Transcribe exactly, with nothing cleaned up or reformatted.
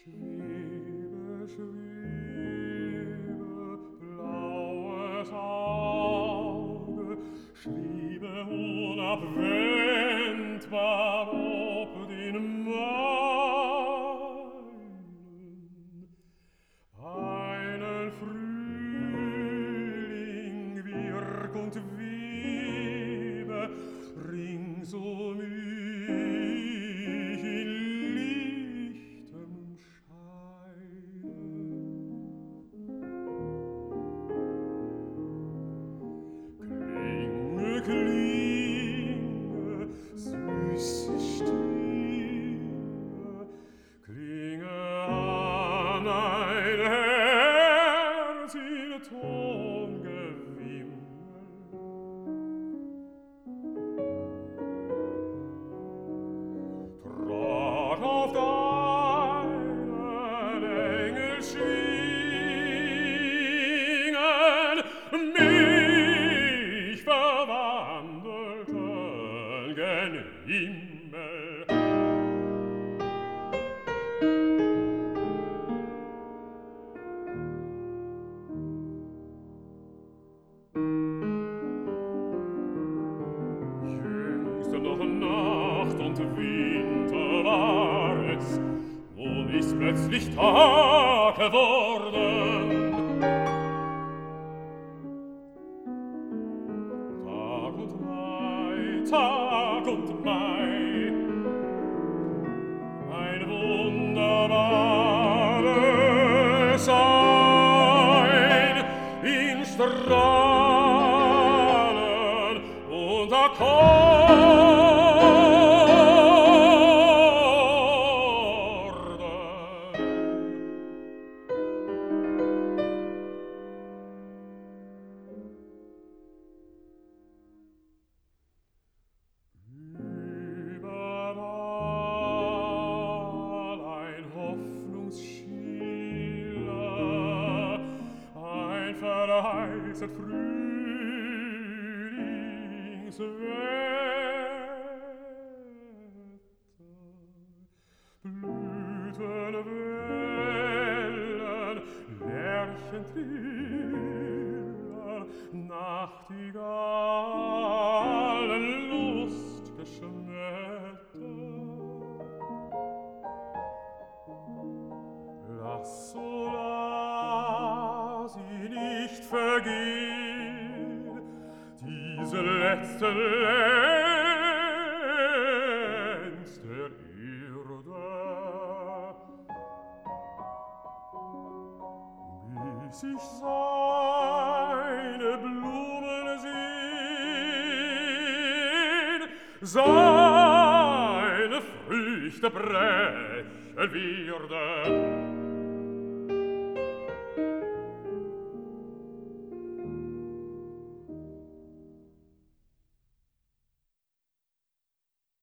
Schwebe, schwebe, blaues Auge, schwebe unabwendbar ob den meinen. Einen Frühling wirk und webe rings um mich in lichtem Scheine. Klinge, klinge, süße Stimme, klinge an ein Herz in Tongewimmel. Trag auf deinen Engelschwingen mich verwandelten gen Himmel. Jüngst noch Nacht und Winter war es, nun ist plötzlich Tag geworden. Tag und Mai, Tag und Mai, ein wunderbares Sein in Strahlen und Akkorden. Überall ein Hoffnungsschiller, ein verheißet Frühlingswetter. Blütenwellen, Lerchentriller, Nachtigallen, Lustgeschmetter. Lass so lass sie nicht vergehen, diese letzte Lenz der Erde, bis ich seine Blumen sehn, seine Früchte brechen werde.